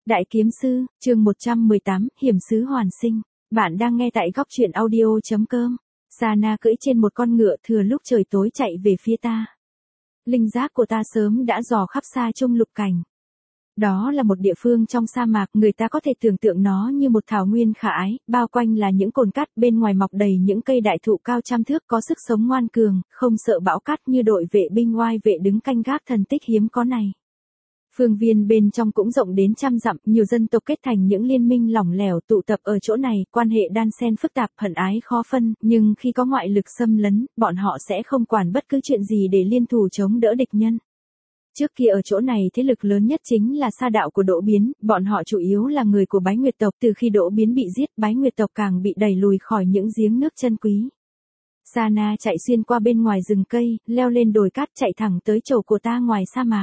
Đại kiếm sư, chương 118, hiểm sứ hoàn sinh. Bạn đang nghe tại góc truyện audio.com. Sana cưỡi trên một con ngựa thừa lúc trời tối chạy về phía ta. Linh giác của ta sớm đã dò khắp xa trung lục cảnh. Đó là một địa phương trong sa mạc, người ta có thể tưởng tượng nó như một thảo nguyên khả ái, bao quanh là những cồn cát, bên ngoài mọc đầy những cây đại thụ cao trăm thước có sức sống ngoan cường, không sợ bão cát như đội vệ binh oai vệ đứng canh gác thần tích hiếm có này. Phương viên bên trong cũng rộng đến trăm dặm, nhiều dân tộc kết thành những liên minh lỏng lẻo tụ tập ở chỗ này, quan hệ đan xen phức tạp, hận ái khó phân, nhưng khi có ngoại lực xâm lấn, bọn họ sẽ không quản bất cứ chuyện gì để liên thủ chống đỡ địch nhân. Trước kia ở chỗ này thế lực lớn nhất chính là Sa đạo của Đỗ Biến, bọn họ chủ yếu là người của Bái Nguyệt tộc, từ khi Đỗ Biến bị giết, Bái Nguyệt tộc càng bị đẩy lùi khỏi những giếng nước chân quý. Sana chạy xuyên qua bên ngoài rừng cây, leo lên đồi cát chạy thẳng tới chỗ của ta ngoài sa mạc.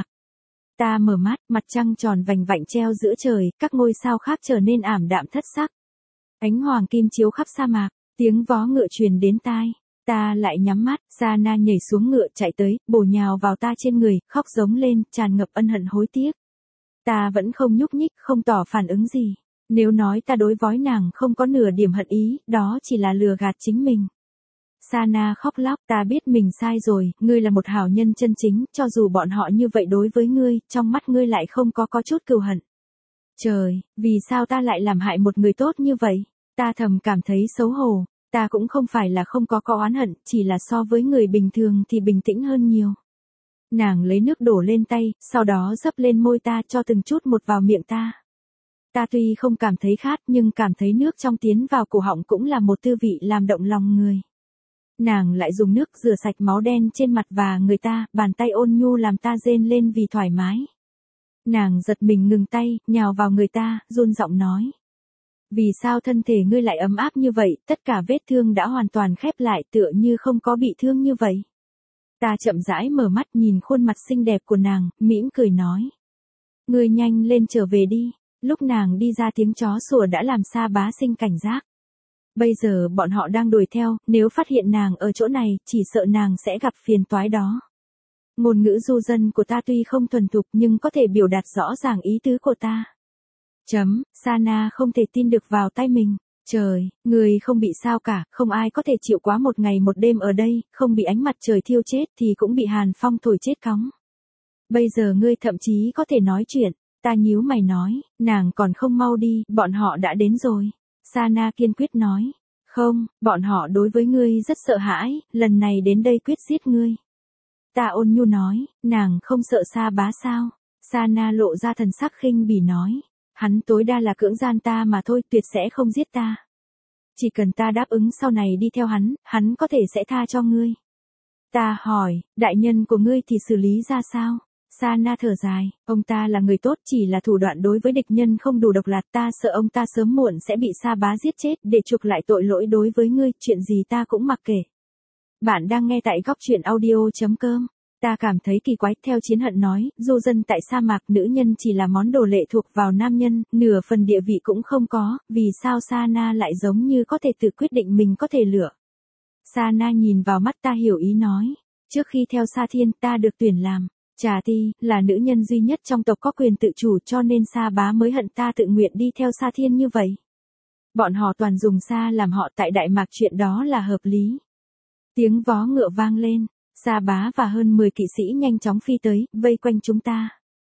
Ta mở mắt, mặt trăng tròn vành vạnh treo giữa trời, các ngôi sao khác trở nên ảm đạm thất sắc. Ánh hoàng kim chiếu khắp sa mạc, tiếng vó ngựa truyền đến tai. Ta lại nhắm mắt, Sana nhảy xuống ngựa chạy tới, bổ nhào vào ta trên người, khóc giống lên, tràn ngập ân hận hối tiếc. Ta vẫn không nhúc nhích, không tỏ phản ứng gì. Nếu nói ta đối với nàng không có nửa điểm hận ý, đó chỉ là lừa gạt chính mình. Sana khóc lóc, ta biết mình sai rồi, ngươi là một hảo nhân chân chính, cho dù bọn họ như vậy đối với ngươi, trong mắt ngươi lại không có chút cừu hận. Trời, vì sao ta lại làm hại một người tốt như vậy? Ta thầm cảm thấy xấu hổ, ta cũng không phải là không có oán hận, chỉ là so với người bình thường thì bình tĩnh hơn nhiều. Nàng lấy nước đổ lên tay, sau đó dấp lên môi ta cho từng chút một vào miệng ta. Ta tuy không cảm thấy khát nhưng cảm thấy nước trong tiến vào cổ họng cũng là một tư vị làm động lòng người. Nàng lại dùng nước rửa sạch máu đen trên mặt và người ta, bàn tay ôn nhu làm ta rên lên vì thoải mái. Nàng giật mình ngừng tay, nhào vào người ta, run giọng nói. Vì sao thân thể ngươi lại ấm áp như vậy, tất cả vết thương đã hoàn toàn khép lại tựa như không có bị thương như vậy. Ta chậm rãi mở mắt nhìn khuôn mặt xinh đẹp của nàng, mỉm cười nói. Ngươi nhanh lên trở về đi, lúc nàng đi ra tiếng chó sủa đã làm Sa Bá sinh cảnh giác. Bây giờ bọn họ đang đuổi theo, nếu phát hiện nàng ở chỗ này, chỉ sợ nàng sẽ gặp phiền toái đó. Ngôn ngữ du dân của ta tuy không thuần thục nhưng có thể biểu đạt rõ ràng ý tứ của ta. Sana không thể tin được vào tay mình. Trời, người không bị sao cả, không ai có thể chịu quá một ngày một đêm ở đây, không bị ánh mặt trời thiêu chết thì cũng bị hàn phong thổi chết cóng. Bây giờ ngươi thậm chí có thể nói chuyện, ta nhíu mày nói, nàng còn không mau đi, bọn họ đã đến rồi. Sana kiên quyết nói, không, bọn họ đối với ngươi rất sợ hãi, lần này đến đây quyết giết ngươi. Ta ôn nhu nói, nàng không sợ Sa Bá sao? Sana lộ ra thần sắc khinh bỉ nói, hắn tối đa là cưỡng gian ta mà thôi, tuyệt sẽ không giết ta. Chỉ cần ta đáp ứng sau này đi theo hắn có thể sẽ tha cho ngươi. Ta hỏi, đại nhân của ngươi thì xử lý ra sao? Sana thở dài, ông ta là người tốt, chỉ là thủ đoạn đối với địch nhân không đủ độc lạt, ta sợ ông ta sớm muộn sẽ bị Sa Bá giết chết để chuộc lại tội lỗi đối với ngươi, chuyện gì ta cũng mặc kệ. Bạn đang nghe tại góc truyện audio.com. Ta cảm thấy kỳ quái, theo Chiến Hận nói, du dân tại sa mạc nữ nhân chỉ là món đồ lệ thuộc vào nam nhân, nửa phần địa vị cũng không có, vì sao Sana lại giống như có thể tự quyết định mình có thể lựa. Sana nhìn vào mắt ta hiểu ý nói, trước khi theo Sa Thiên ta được tuyển làm Trà Ti, là nữ nhân duy nhất trong tộc có quyền tự chủ cho nên Sa Bá mới hận ta tự nguyện đi theo Sa Thiên như vậy. Bọn họ toàn dùng Sa làm họ tại Đại Mạc, chuyện đó là hợp lý. Tiếng vó ngựa vang lên, Sa Bá và hơn 10 kỵ sĩ nhanh chóng phi tới, vây quanh chúng ta.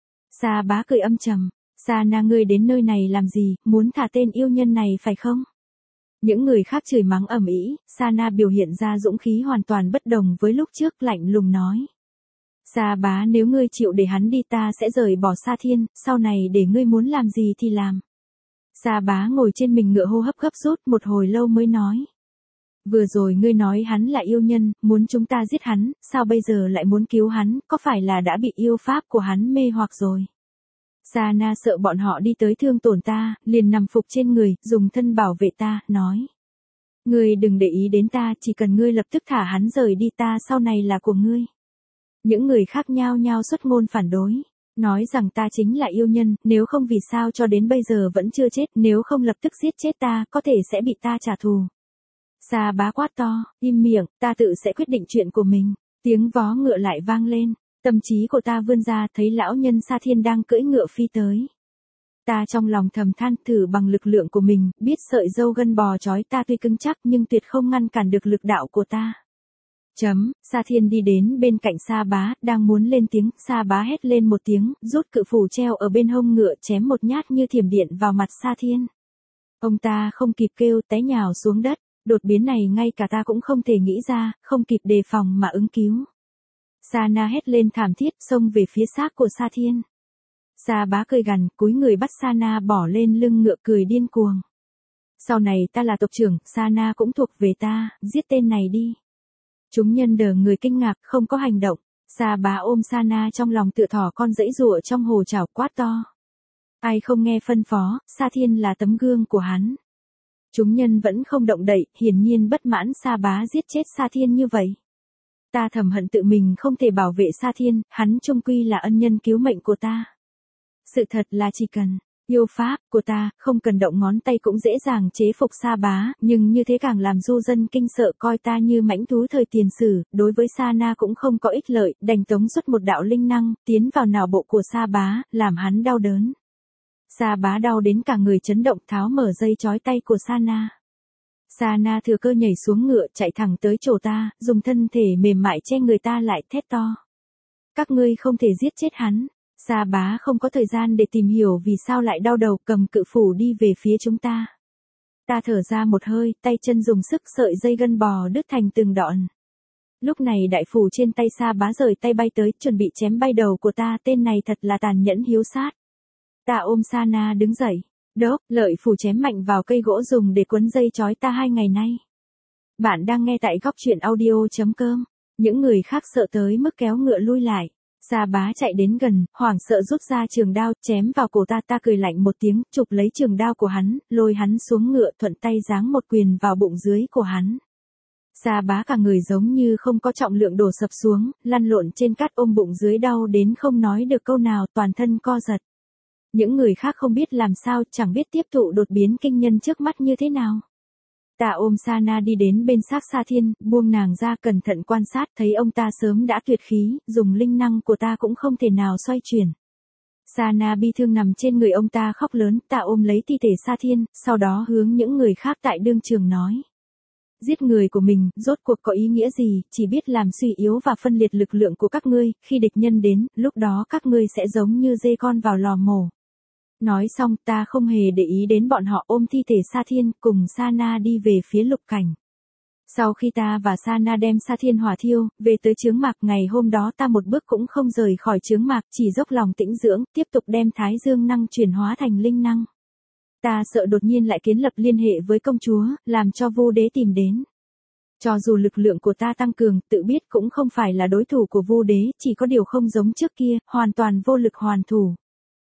Sa Bá cười âm trầm, Sana ngươi đến nơi này làm gì, muốn thả tên yêu nhân này phải không? Những người khác chửi mắng ầm ĩ, Sana biểu hiện ra dũng khí hoàn toàn bất đồng với lúc trước, lạnh lùng nói. Sa Bá, nếu ngươi chịu để hắn đi ta sẽ rời bỏ Sa Thiên, sau này để ngươi muốn làm gì thì làm. Sa Bá ngồi trên mình ngựa hô hấp gấp rút một hồi lâu mới nói. Vừa rồi ngươi nói hắn là yêu nhân, muốn chúng ta giết hắn, sao bây giờ lại muốn cứu hắn, có phải là đã bị yêu pháp của hắn mê hoặc rồi? Sana sợ bọn họ đi tới thương tổn ta, liền nằm phục trên người, dùng thân bảo vệ ta, nói. Ngươi đừng để ý đến ta, chỉ cần ngươi lập tức thả hắn rời đi ta sau này là của ngươi. Những người khác nhao nhao xuất ngôn phản đối, nói rằng ta chính là yêu nhân, nếu không vì sao cho đến bây giờ vẫn chưa chết, nếu không lập tức giết chết ta, có thể sẽ bị ta trả thù. Sa Bá quát to, im miệng, ta tự sẽ quyết định chuyện của mình. Tiếng vó ngựa lại vang lên, tâm trí của ta vươn ra thấy lão nhân Sa Thiên đang cưỡi ngựa phi tới. Ta trong lòng thầm than thử bằng lực lượng của mình, biết sợi dâu gân bò trói ta tuy cứng chắc nhưng tuyệt không ngăn cản được lực đạo của ta. Sa Thiên đi đến bên cạnh Sa Bá, đang muốn lên tiếng, Sa Bá hét lên một tiếng, rút cự phủ treo ở bên hông ngựa chém một nhát như thiểm điện vào mặt Sa Thiên. Ông ta không kịp kêu té nhào xuống đất, đột biến này ngay cả ta cũng không thể nghĩ ra, không kịp đề phòng mà ứng cứu. Sa Na hét lên thảm thiết xông về phía xác của Sa Thiên. Sa Bá cười gằn, cúi người bắt Sa Na bỏ lên lưng ngựa cười điên cuồng. Sau này ta là tộc trưởng, Sa Na cũng thuộc về ta, giết tên này đi. Chúng nhân đờ người kinh ngạc, không có hành động. Sa Bá ôm Sa Na trong lòng tựa thỏ con giãy giụa trong hồ chảo quát to. Ai không nghe phân phó, Sa Thiên là tấm gương của hắn. Chúng nhân vẫn không động đậy, hiển nhiên bất mãn Sa Bá giết chết Sa Thiên như vậy. Ta thầm hận tự mình không thể bảo vệ Sa Thiên, hắn chung quy là ân nhân cứu mệnh của ta. Sự thật là chỉ cần yêu pháp của ta, không cần động ngón tay cũng dễ dàng chế phục Sa Bá, nhưng như thế càng làm du dân kinh sợ coi ta như mãnh thú thời tiền sử, đối với Sa Na cũng không có ích lợi, đành tống xuất một đạo linh năng, tiến vào não bộ của Sa Bá, làm hắn đau đớn. Sa Bá đau đến cả người chấn động tháo mở dây trói tay của Sa Na. Sa Na thừa cơ nhảy xuống ngựa chạy thẳng tới chỗ ta, dùng thân thể mềm mại che người ta lại thét to. Các ngươi không thể giết chết hắn. Sa Bá không có thời gian để tìm hiểu vì sao lại đau đầu, cầm cự phủ đi về phía chúng ta. Ta thở ra một hơi, tay chân dùng sức sợi dây gân bò đứt thành từng đoạn. Lúc này đại phủ trên tay Sa Bá rời tay bay tới, chuẩn bị chém bay đầu của ta, tên này thật là tàn nhẫn hiếu sát. Ta ôm Sa Na đứng dậy. Đốc, lợi phủ chém mạnh vào cây gỗ dùng để quấn dây trói ta 2 ngày nay. Bạn đang nghe tại góc truyện audio.com. Những người khác sợ tới mức kéo ngựa lui lại. Sa Bá chạy đến gần, hoảng sợ rút ra trường đao, chém vào cổ ta. Ta cười lạnh một tiếng, chụp lấy trường đao của hắn, lôi hắn xuống ngựa, thuận tay giáng một quyền vào bụng dưới của hắn. Sa Bá cả người giống như không có trọng lượng đổ sập xuống, lăn lộn trên cát ôm bụng dưới đau đến không nói được câu nào, toàn thân co giật. Những người khác không biết làm sao, chẳng biết tiếp thụ đột biến kinh nhân trước mắt như thế nào. Ta ôm Sa Na đi đến bên xác Sa Thiên, buông nàng ra cẩn thận quan sát, thấy ông ta sớm đã tuyệt khí, dùng linh năng của ta cũng không thể nào xoay chuyển. Sa Na bi thương nằm trên người ông ta khóc lớn, ta ôm lấy thi thể Sa Thiên, sau đó hướng những người khác tại đương trường nói. Giết người của mình, rốt cuộc có ý nghĩa gì, chỉ biết làm suy yếu và phân liệt lực lượng của các ngươi, khi địch nhân đến, lúc đó các ngươi sẽ giống như dê con vào lò mổ. Nói xong ta không hề để ý đến bọn họ, ôm thi thể Sa Thiên cùng Sa Na đi về phía lục cảnh. Sau khi ta và Sa Na đem Sa Thiên hỏa thiêu, về tới chướng mạc, ngày hôm đó ta một bước cũng không rời khỏi chướng mạc, chỉ dốc lòng tĩnh dưỡng, tiếp tục đem thái dương năng chuyển hóa thành linh năng. Ta sợ đột nhiên lại kiến lập liên hệ với công chúa, làm cho Vu Đế tìm đến. Cho dù lực lượng của ta tăng cường, tự biết cũng không phải là đối thủ của Vu Đế, chỉ có điều không giống trước kia, hoàn toàn vô lực hoàn thủ.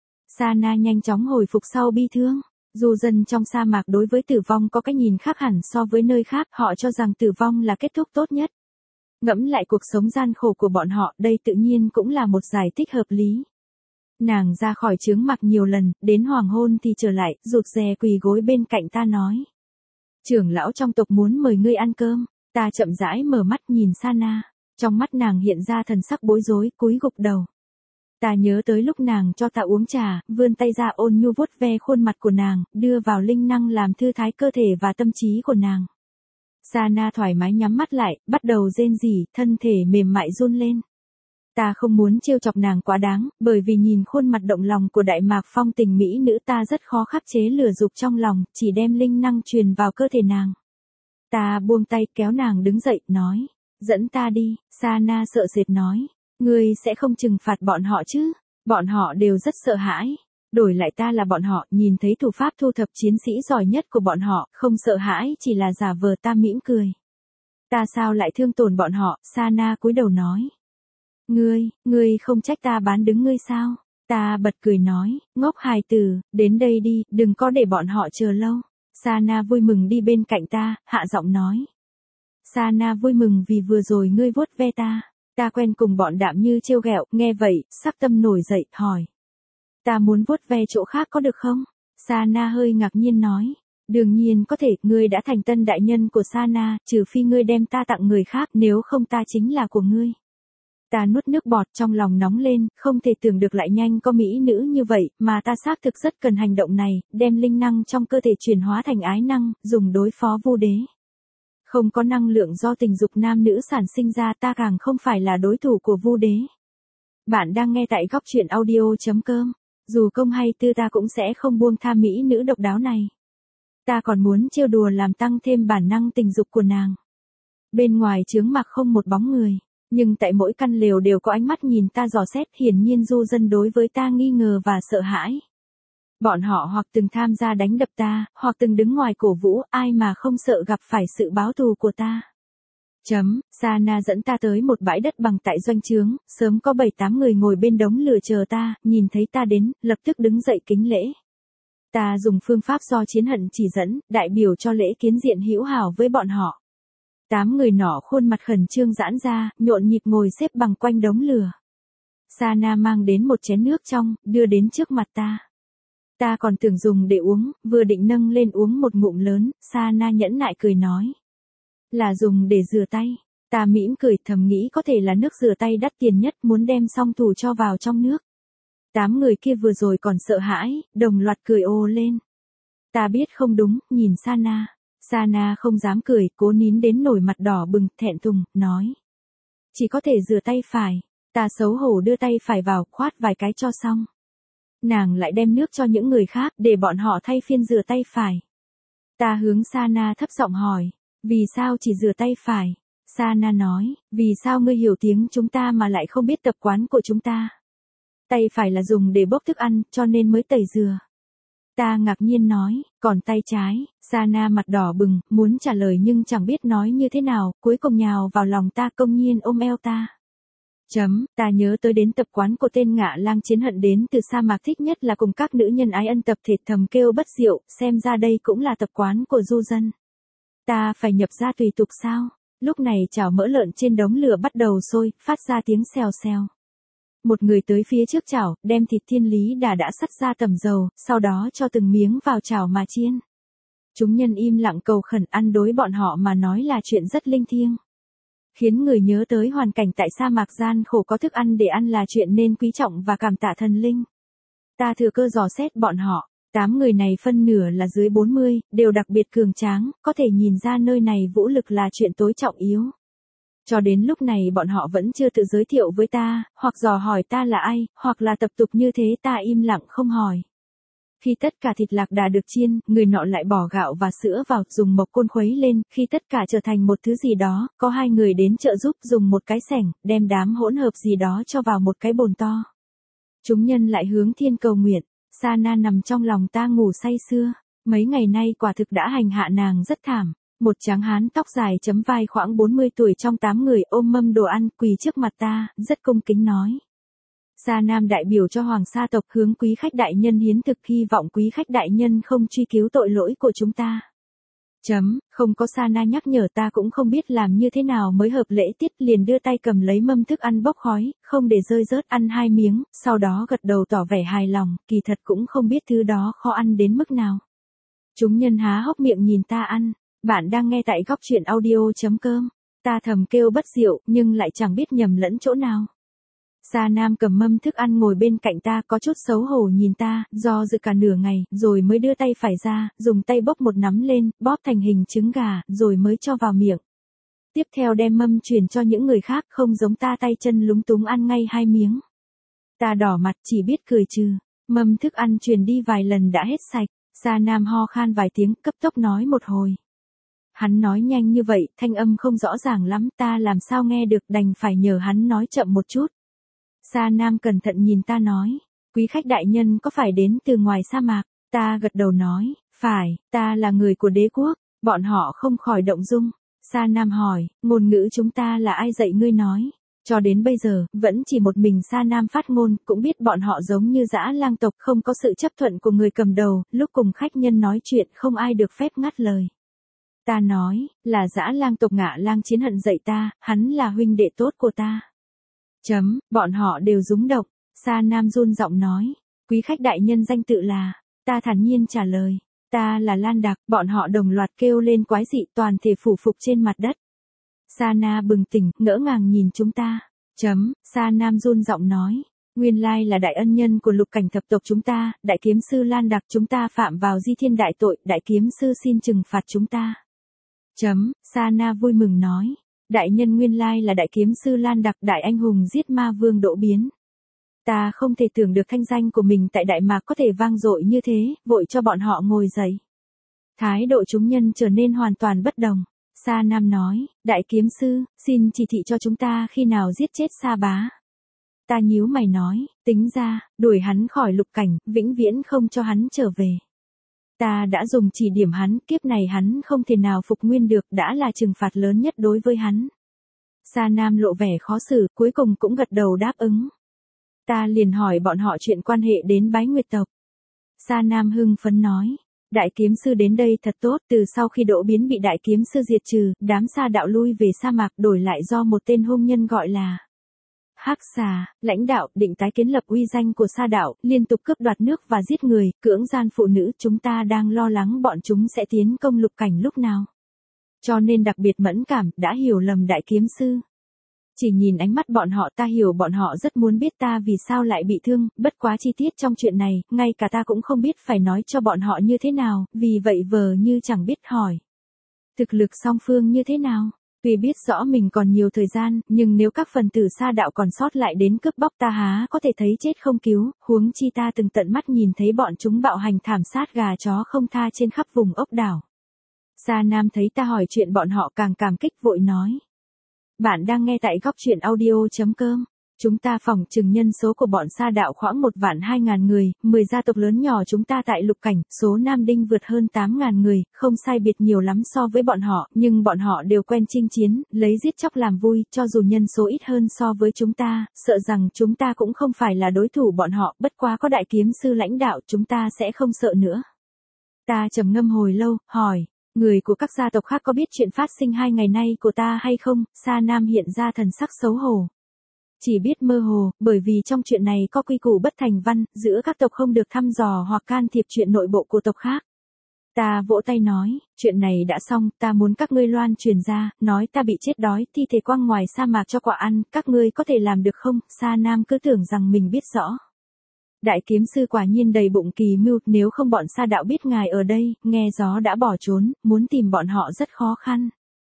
Sa Na nhanh chóng hồi phục sau bi thương. Du dân trong sa mạc đối với tử vong có cái nhìn khác hẳn so với nơi khác, họ cho rằng tử vong là kết thúc tốt nhất. Ngẫm lại cuộc sống gian khổ của bọn họ, đây tự nhiên cũng là một giải thích hợp lý. Nàng ra khỏi chướng mạc nhiều lần, đến hoàng hôn thì trở lại, rụt rè quỳ gối bên cạnh ta nói. Trưởng lão trong tộc muốn mời ngươi ăn cơm. Ta chậm rãi mở mắt nhìn Sa Na, trong mắt nàng hiện ra thần sắc bối rối, cúi gục đầu. Ta nhớ tới lúc nàng cho ta uống trà, vươn tay ra ôn nhu vuốt ve khuôn mặt của nàng, đưa vào linh năng làm thư thái cơ thể và tâm trí của nàng. Sa Na thoải mái nhắm mắt lại, bắt đầu rên rỉ, thân thể mềm mại run lên. Ta không muốn trêu chọc nàng quá đáng, bởi vì nhìn khuôn mặt động lòng của Đại Mạc Phong tình mỹ nữ ta rất khó khắc chế lửa dục trong lòng, chỉ đem linh năng truyền vào cơ thể nàng. Ta buông tay kéo nàng đứng dậy, nói, dẫn ta đi. Sa Na sợ sệt nói, ngươi sẽ không trừng phạt bọn họ chứ, bọn họ đều rất sợ hãi. Đổi lại ta là bọn họ, nhìn thấy thủ pháp thu thập chiến sĩ giỏi nhất của bọn họ, không sợ hãi chỉ là giả vờ. Ta mỉm cười. Ta sao lại thương tổn bọn họ? Sa Na cúi đầu nói. Ngươi không trách ta bán đứng ngươi sao? Ta bật cười nói, ngốc hài tử, đến đây đi, đừng có để bọn họ chờ lâu. Sa Na vui mừng đi bên cạnh ta, hạ giọng nói. Sa Na vui mừng vì vừa rồi ngươi vuốt ve ta. Ta quen cùng bọn đạm như trêu ghẹo, nghe vậy, sắc tâm nổi dậy, hỏi. Ta muốn vuốt ve chỗ khác có được không? Sa Na hơi ngạc nhiên nói. Đương nhiên có thể, ngươi đã thành tân đại nhân của Sa Na, trừ phi ngươi đem ta tặng người khác, nếu không ta chính là của ngươi. Ta nuốt nước bọt trong lòng nóng lên, không thể tưởng được lại nhanh có mỹ nữ như vậy, mà ta xác thực rất cần hành động này, đem linh năng trong cơ thể chuyển hóa thành ái năng, dùng đối phó Vu Đế. Không có năng lượng do tình dục nam nữ sản sinh ra, ta càng không phải là đối thủ của Vu Đế. Bạn đang nghe tại góc truyện audio.com. Dù công hay tư ta cũng sẽ không buông tha mỹ nữ độc đáo này. Ta còn muốn trêu đùa làm tăng thêm bản năng tình dục của nàng. Bên ngoài chướng mặc không một bóng người, nhưng tại mỗi căn lều đều có ánh mắt nhìn ta dò xét, hiển nhiên du dân đối với ta nghi ngờ và sợ hãi. Bọn họ hoặc từng tham gia đánh đập ta, hoặc từng đứng ngoài cổ vũ, ai mà không sợ gặp phải sự báo thù của ta. Sana dẫn ta tới một bãi đất bằng tại doanh trướng, sớm có 7-8 người ngồi bên đống lửa chờ ta, nhìn thấy ta đến, lập tức đứng dậy kính lễ. Ta dùng phương pháp do Chiến Hận chỉ dẫn, đại biểu cho lễ kiến diện hữu hảo với bọn họ. 8 người nọ khuôn mặt khẩn trương giãn ra, nhộn nhịp ngồi xếp bằng quanh đống lửa. Sana mang đến một chén nước trong, đưa đến trước mặt ta. Ta còn tưởng dùng để uống, vừa định nâng lên uống một ngụm lớn, Sana nhẫn nại cười nói. Là dùng để rửa tay. Ta mỉm cười thầm nghĩ có thể là nước rửa tay đắt tiền nhất, muốn đem song thủ cho vào trong nước. 8 người kia vừa rồi còn sợ hãi, đồng loạt cười ồ lên. Ta biết không đúng, nhìn Sana. Sana không dám cười, cố nín đến nổi mặt đỏ bừng, thẹn thùng, nói. Chỉ có thể rửa tay phải. Ta xấu hổ đưa tay phải vào, khoát vài cái cho xong. Nàng lại đem nước cho những người khác, để bọn họ thay phiên rửa tay phải. Ta hướng Sana thấp giọng hỏi. Vì sao chỉ rửa tay phải? Sana nói, vì sao ngươi hiểu tiếng chúng ta mà lại không biết tập quán của chúng ta? Tay phải là dùng để bốc thức ăn, cho nên mới tẩy rửa. Ta ngạc nhiên nói, còn tay trái, Sana mặt đỏ bừng, muốn trả lời nhưng chẳng biết nói như thế nào, cuối cùng nhào vào lòng ta công nhiên ôm eo ta. Ta nhớ tới đến tập quán của tên Ngạ Lang Chiến Hận đến từ sa mạc, thích nhất là cùng các nữ nhân ái ân tập thể, thầm kêu bất diệu, xem ra đây cũng là tập quán của du dân. Ta phải nhập ra tùy tục sao? Lúc này chảo mỡ lợn trên đống lửa bắt đầu sôi, phát ra tiếng xèo xèo. Một người tới phía trước chảo, đem thịt thiên lý đà đã sắt ra tẩm dầu, sau đó cho từng miếng vào chảo mà chiên. Chúng nhân im lặng cầu khẩn, ăn đối bọn họ mà nói là chuyện rất linh thiêng. Khiến người nhớ tới hoàn cảnh tại sa mạc gian khổ, có thức ăn để ăn là chuyện nên quý trọng và cảm tạ thần linh. Ta thừa cơ dò xét bọn họ. 8 người này phân nửa là dưới 40, đều đặc biệt cường tráng, có thể nhìn ra nơi này vũ lực là chuyện tối trọng yếu. Cho đến lúc này bọn họ vẫn chưa tự giới thiệu với ta, hoặc dò hỏi ta là ai, hoặc là tập tục như thế, ta im lặng không hỏi. Khi tất cả thịt lạc đà được chiên, người nọ lại bỏ gạo và sữa vào, dùng mộc côn khuấy lên, khi tất cả trở thành một thứ gì đó, có 2 người đến trợ giúp, dùng một cái xẻng, đem đám hỗn hợp gì đó cho vào một cái bồn to. Chúng nhân lại hướng thiên cầu nguyện. Sana nằm trong lòng ta ngủ say sưa, mấy ngày nay quả thực đã hành hạ nàng rất thảm. Một tráng hán tóc dài chấm vai khoảng 40 tuổi trong 8 người ôm mâm đồ ăn quỳ trước mặt ta, rất cung kính nói. Sa Nam đại biểu cho Hoàng Sa tộc hướng quý khách đại nhân hiến thực, hy vọng quý khách đại nhân không truy cứu tội lỗi của chúng ta. Không có Sana nhắc nhở ta cũng không biết làm như thế nào mới hợp lễ tiết, liền đưa tay cầm lấy mâm thức ăn bốc khói, không để rơi rớt ăn 2 miếng, sau đó gật đầu tỏ vẻ hài lòng, kỳ thật cũng không biết thứ đó khó ăn đến mức nào. Chúng nhân há hốc miệng nhìn ta ăn. Bạn đang nghe tại góc truyện audio.com. Ta thầm kêu bất diệu, nhưng lại chẳng biết nhầm lẫn chỗ nào. Sa Nam cầm mâm thức ăn ngồi bên cạnh ta, có chút xấu hổ nhìn ta, do dự cả nửa ngày, rồi mới đưa tay phải ra, dùng tay bốc một nắm lên, bóp thành hình trứng gà, rồi mới cho vào miệng. Tiếp theo đem mâm truyền cho những người khác, không giống ta tay chân lúng túng ăn ngay 2 miếng. Ta đỏ mặt chỉ biết cười trừ. Mâm thức ăn truyền đi vài lần đã hết sạch. Sa Nam ho khan vài tiếng, cấp tốc nói một hồi. Hắn nói nhanh như vậy, thanh âm không rõ ràng lắm, ta làm sao nghe được, đành phải nhờ hắn nói chậm một chút. Sa Nam cẩn thận nhìn ta nói, quý khách đại nhân có phải đến từ ngoài sa mạc? Ta gật đầu nói, phải, ta là người của đế quốc. Bọn họ không khỏi động dung. Sa Nam hỏi, ngôn ngữ chúng ta là ai dạy ngươi nói? Cho đến bây giờ, vẫn chỉ một mình Sa Nam phát ngôn, cũng biết bọn họ giống như dã lang tộc, không có sự chấp thuận của người cầm đầu, lúc cùng khách nhân nói chuyện không ai được phép ngắt lời. Ta nói, là dã lang tộc Ngạ Lang Chiến Hận dạy ta, hắn là huynh đệ tốt của ta. Bọn họ đều rúng động. Sa Nam run giọng nói, quý khách đại nhân danh tự là, ta thản nhiên trả lời, ta là Lan Đạc. Bọn họ đồng loạt kêu lên quái dị, toàn thể phủ phục trên mặt đất. Sa Na bừng tỉnh, ngỡ ngàng nhìn chúng ta. Sa Nam run giọng nói. Nguyên lai là đại ân nhân của Lục Cảnh thập tộc chúng ta, đại kiếm sư Lan Đặc chúng ta phạm vào di thiên đại tội, đại kiếm sư xin trừng phạt chúng ta. Sa Na vui mừng nói. Đại nhân nguyên lai là đại kiếm sư Lan Đặc, đại anh hùng giết ma vương Đỗ Biến. Ta không thể tưởng được thanh danh của mình tại Đại Mạc có thể vang dội như thế, vội cho bọn họ ngồi dậy. Thái độ chúng nhân trở nên hoàn toàn bất đồng. Sa Nam nói, đại kiếm sư, xin chỉ thị cho chúng ta khi nào giết chết Sa Bá. Ta nhíu mày nói, tính ra, đuổi hắn khỏi Lục Cảnh, vĩnh viễn không cho hắn trở về. Ta đã dùng chỉ điểm hắn, kiếp này hắn không thể nào phục nguyên được, đã là trừng phạt lớn nhất đối với hắn. Sa Nam lộ vẻ khó xử, cuối cùng cũng gật đầu đáp ứng. Ta liền hỏi bọn họ chuyện quan hệ đến Bái Nguyệt tộc. Sa Nam hưng phấn nói, đại kiếm sư đến đây thật tốt, từ sau khi Đỗ Biến bị đại kiếm sư diệt trừ, đám Sa đạo lui về sa mạc đổi lại do một tên hung nhân gọi là Hắc Xà, lãnh đạo định tái kiến lập uy danh của Sa đạo, liên tục cướp đoạt nước và giết người, cưỡng gian phụ nữ, chúng ta đang lo lắng bọn chúng sẽ tiến công Lục Cảnh lúc nào. Cho nên đặc biệt mẫn cảm, đã hiểu lầm đại kiếm sư. Chỉ nhìn ánh mắt bọn họ ta hiểu bọn họ rất muốn biết ta vì sao lại bị thương, bất quá chi tiết trong chuyện này, ngay cả ta cũng không biết phải nói cho bọn họ như thế nào, vì vậy vờ như chẳng biết hỏi. Thực lực song phương như thế nào? Tuy biết rõ mình còn nhiều thời gian, nhưng nếu các phần tử Sa đạo còn sót lại đến cướp bóc ta há có thể thấy chết không cứu, huống chi ta từng tận mắt nhìn thấy bọn chúng bạo hành thảm sát gà chó không tha trên khắp vùng ốc đảo. Sa Nam thấy ta hỏi chuyện bọn họ càng cảm kích vội nói. Bạn đang nghe tại góc truyện audio.com. Chúng ta phỏng chừng nhân số của bọn Sa đạo khoảng 1.200.000 người, 10 gia tộc lớn nhỏ chúng ta tại Lục Cảnh, số Nam Đinh vượt hơn 8.000 người, không sai biệt nhiều lắm so với bọn họ, nhưng bọn họ đều quen chinh chiến, lấy giết chóc làm vui, cho dù nhân số ít hơn so với chúng ta, sợ rằng chúng ta cũng không phải là đối thủ bọn họ, bất quá có đại kiếm sư lãnh đạo chúng ta sẽ không sợ nữa. Ta trầm ngâm hồi lâu, hỏi. Người của các gia tộc khác có biết chuyện phát sinh 2 ngày nay của ta hay không? Sa Nam hiện ra thần sắc xấu hổ. Chỉ biết mơ hồ, bởi vì trong chuyện này có quy củ bất thành văn, giữa các tộc không được thăm dò hoặc can thiệp chuyện nội bộ của tộc khác. Ta vỗ tay nói, chuyện này đã xong, ta muốn các ngươi loan truyền ra, nói ta bị chết đói, thi thể quăng ngoài sa mạc cho quả ăn, các ngươi có thể làm được không? Sa Nam cứ tưởng rằng mình biết rõ. Đại kiếm sư quả nhiên đầy bụng kỳ mưu, nếu không bọn Sa đạo biết ngài ở đây, nghe gió đã bỏ trốn, muốn tìm bọn họ rất khó khăn.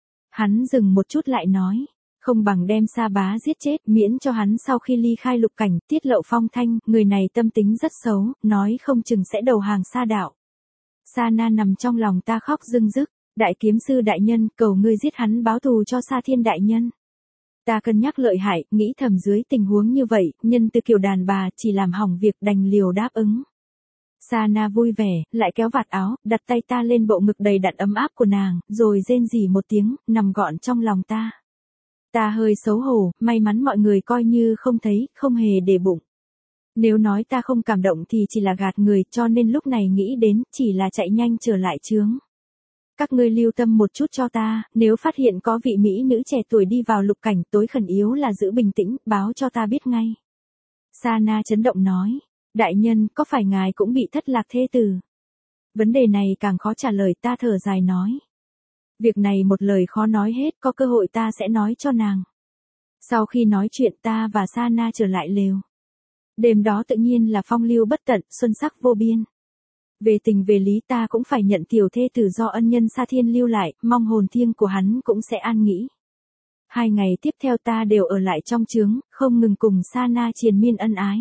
Hắn dừng một chút lại nói, không bằng đem Sa Bá giết chết, miễn cho hắn sau khi ly khai Lục Cảnh, tiết lộ phong thanh, người này tâm tính rất xấu, nói không chừng sẽ đầu hàng Sa đạo. Sa Na nằm trong lòng ta khóc rưng rức, đại kiếm sư đại nhân, cầu ngươi giết hắn báo thù cho Sa Thiên đại nhân. Ta cân nhắc lợi hại, nghĩ thầm dưới tình huống như vậy, nhân từ kiểu đàn bà chỉ làm hỏng việc đành liều đáp ứng. Sa Na vui vẻ, lại kéo vạt áo, đặt tay ta lên bộ ngực đầy đặn ấm áp của nàng, rồi rên rỉ một tiếng, nằm gọn trong lòng ta. Ta hơi xấu hổ, may mắn mọi người coi như không thấy, không hề để bụng. Nếu nói ta không cảm động thì chỉ là gạt người, cho nên lúc này nghĩ đến, chỉ là chạy nhanh trở lại chướng. Các ngươi lưu tâm một chút cho ta, nếu phát hiện có vị mỹ nữ trẻ tuổi đi vào Lục Cảnh, tối khẩn yếu là giữ bình tĩnh, báo cho ta biết ngay. Sa Na chấn động nói, đại nhân, có phải ngài cũng bị thất lạc thê tử? Vấn đề này càng khó trả lời, ta thở dài nói. Việc này một lời khó nói hết, có cơ hội ta sẽ nói cho nàng. Sau khi nói chuyện ta và Sa Na trở lại lều. Đêm đó tự nhiên là phong lưu bất tận, xuân sắc vô biên. Về tình về lý ta cũng phải nhận tiểu thê tử do ân nhân Sa Thiên lưu lại, mong hồn thiêng của hắn cũng sẽ an nghỉ. 2 ngày tiếp theo ta đều ở lại trong chướng, không ngừng cùng Sa Na triền miên ân ái.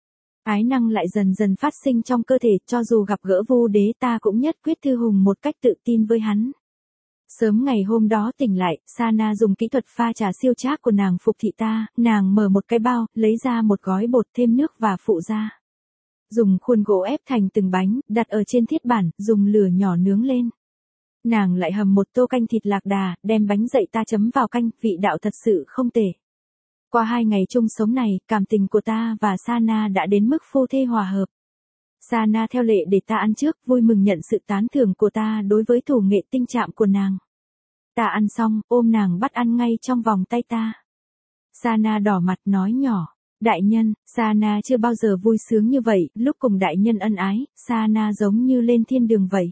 Ái năng lại dần dần phát sinh trong cơ thể, cho dù gặp gỡ Vu Đế ta cũng nhất quyết thư hùng một cách tự tin với hắn. Sớm ngày hôm đó tỉnh lại, Sa Na dùng kỹ thuật pha trà siêu trác của nàng phục thị ta, nàng mở một cái bao, lấy ra một gói bột thêm nước và phụ ra. Dùng khuôn gỗ ép thành từng bánh, đặt ở trên thiết bản, dùng lửa nhỏ nướng lên. Nàng lại hầm một tô canh thịt lạc đà, đem bánh dậy ta chấm vào canh, vị đạo thật sự không tệ. Qua 2 ngày chung sống này, cảm tình của ta và Sa Na đã đến mức phu thê hòa hợp. Sa Na theo lệ để ta ăn trước, vui mừng nhận sự tán thưởng của ta đối với thủ nghệ tinh chạm của nàng. Ta ăn xong, ôm nàng bắt ăn ngay trong vòng tay ta. Sa Na đỏ mặt nói nhỏ, đại nhân, Sa Na chưa bao giờ vui sướng như vậy, lúc cùng đại nhân ân ái, Sa Na giống như lên thiên đường vậy.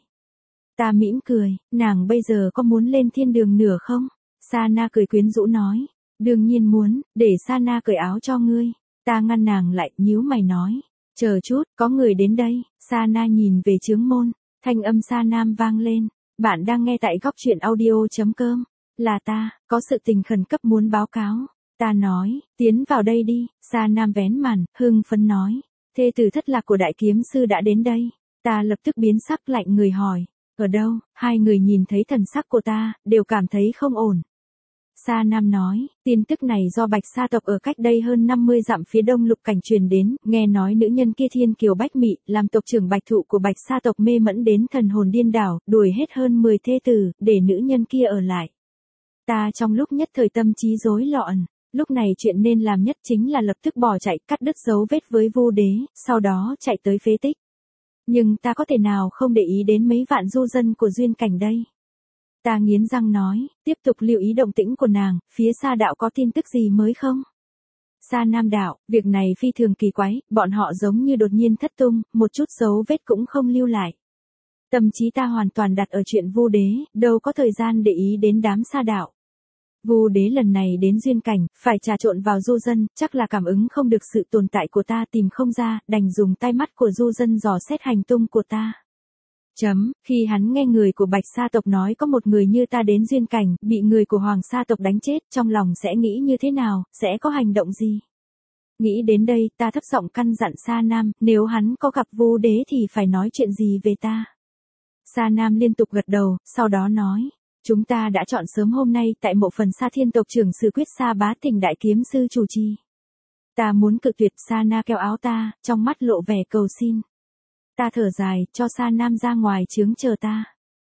Ta mỉm cười, nàng bây giờ có muốn lên thiên đường nữa không? Sa Na cười quyến rũ nói, Đương nhiên muốn, để Sana cởi áo cho ngươi. Ta ngăn nàng lại, nhíu mày nói. Chờ chút, có người đến đây. Sana nhìn về chướng môn. Thanh âm Sa Nam vang lên. Bạn đang nghe tại góc truyện audio.com. Là ta, có sự tình khẩn cấp muốn báo cáo. Ta nói, tiến vào đây đi. Sa Nam vén màn, hưng phấn nói. Thê tử thất lạc của đại kiếm sư đã đến đây. Ta lập tức biến sắc lạnh người hỏi. Ở đâu? Hai người nhìn thấy thần sắc của ta, đều cảm thấy không ổn. Sa Nam nói, tin tức này do Bạch Sa tộc ở cách đây hơn 50 dặm phía đông lục cảnh truyền đến, nghe nói nữ nhân kia thiên kiều bách mị, làm tộc trưởng Bạch Thụ của Bạch Sa tộc mê mẫn đến thần hồn điên đảo, đuổi hết hơn 10 thê tử, để nữ nhân kia ở lại. Ta trong lúc nhất thời tâm trí rối loạn, lúc này chuyện nên làm nhất chính là lập tức bỏ chạy, cắt đứt dấu vết với Vu Đế, sau đó chạy tới phế tích. Nhưng ta có thể nào không để ý đến mấy vạn du dân của duyên cảnh đây? Ta nghiến răng nói, tiếp tục lưu ý động tĩnh của nàng, phía Sa đạo có tin tức gì mới không? Sa Nam đạo, việc này phi thường kỳ quái, bọn họ giống như đột nhiên thất tung, một chút dấu vết cũng không lưu lại. Tâm trí ta hoàn toàn đặt ở chuyện Vu Đế, đâu có thời gian để ý đến đám Sa đạo. Vu Đế lần này đến duyên cảnh, phải trà trộn vào du dân, chắc là cảm ứng không được sự tồn tại của ta tìm không ra, đành dùng tai mắt của du dân dò xét hành tung của ta. Khi hắn nghe người của Bạch Sa tộc nói có một người như ta đến duyên cảnh, bị người của Hoàng Sa tộc đánh chết, trong lòng sẽ nghĩ như thế nào, sẽ có hành động gì? Nghĩ đến đây, ta thấp giọng căn dặn Sa Nam, nếu hắn có gặp Vu Đế thì phải nói chuyện gì về ta. Sa Nam liên tục gật đầu, sau đó nói, chúng ta đã chọn sớm hôm nay tại mộ phần Sa Thiên tộc trưởng Sư Quyết Sa Bá Thỉnh đại kiếm sư chủ trì. Ta muốn cự tuyệt. Sa Na kéo áo ta, trong mắt lộ vẻ cầu xin. Ta thở dài, cho Sa Nam ra ngoài trướng chờ ta.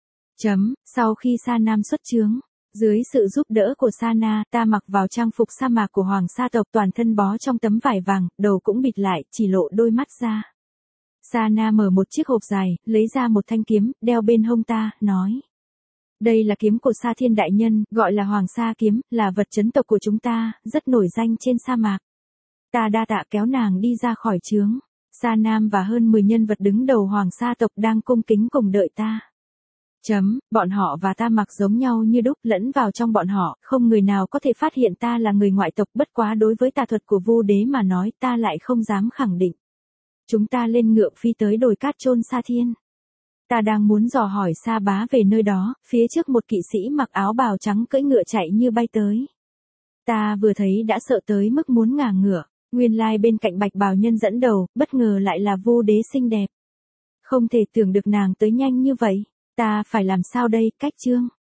Sau khi Sa Nam xuất trướng, dưới sự giúp đỡ của Sa Na, ta mặc vào trang phục sa mạc của Hoàng Sa tộc, toàn thân bó trong tấm vải vàng, đầu cũng bịt lại, chỉ lộ đôi mắt ra. Sa Na mở một chiếc hộp dài, lấy ra một thanh kiếm, đeo bên hông ta, nói. Đây là kiếm của Sa Thiên đại nhân, gọi là Hoàng Sa kiếm, là vật trấn tộc của chúng ta, rất nổi danh trên sa mạc. Ta đa tạ kéo nàng đi ra khỏi trướng. Sa Nam và hơn 10 nhân vật đứng đầu Hoàng Sa tộc đang cung kính cùng đợi ta. Bọn họ và ta mặc giống nhau như đúc, lẫn vào trong bọn họ, không người nào có thể phát hiện ta là người ngoại tộc, bất quá đối với tà thuật của Vu Đế mà nói ta lại không dám khẳng định. Chúng ta lên ngựa phi tới đồi cát chôn Sa Thiên. Ta đang muốn dò hỏi Sa Bá về nơi đó, phía trước một kỵ sĩ mặc áo bào trắng cưỡi ngựa chạy như bay tới. Ta vừa thấy đã sợ tới mức muốn ngả ngửa. Nguyên lai bên cạnh bạch bào nhân dẫn đầu, bất ngờ lại là Vu Đế xinh đẹp. Không thể tưởng được nàng tới nhanh như vậy. Ta phải làm sao đây? Cách chương.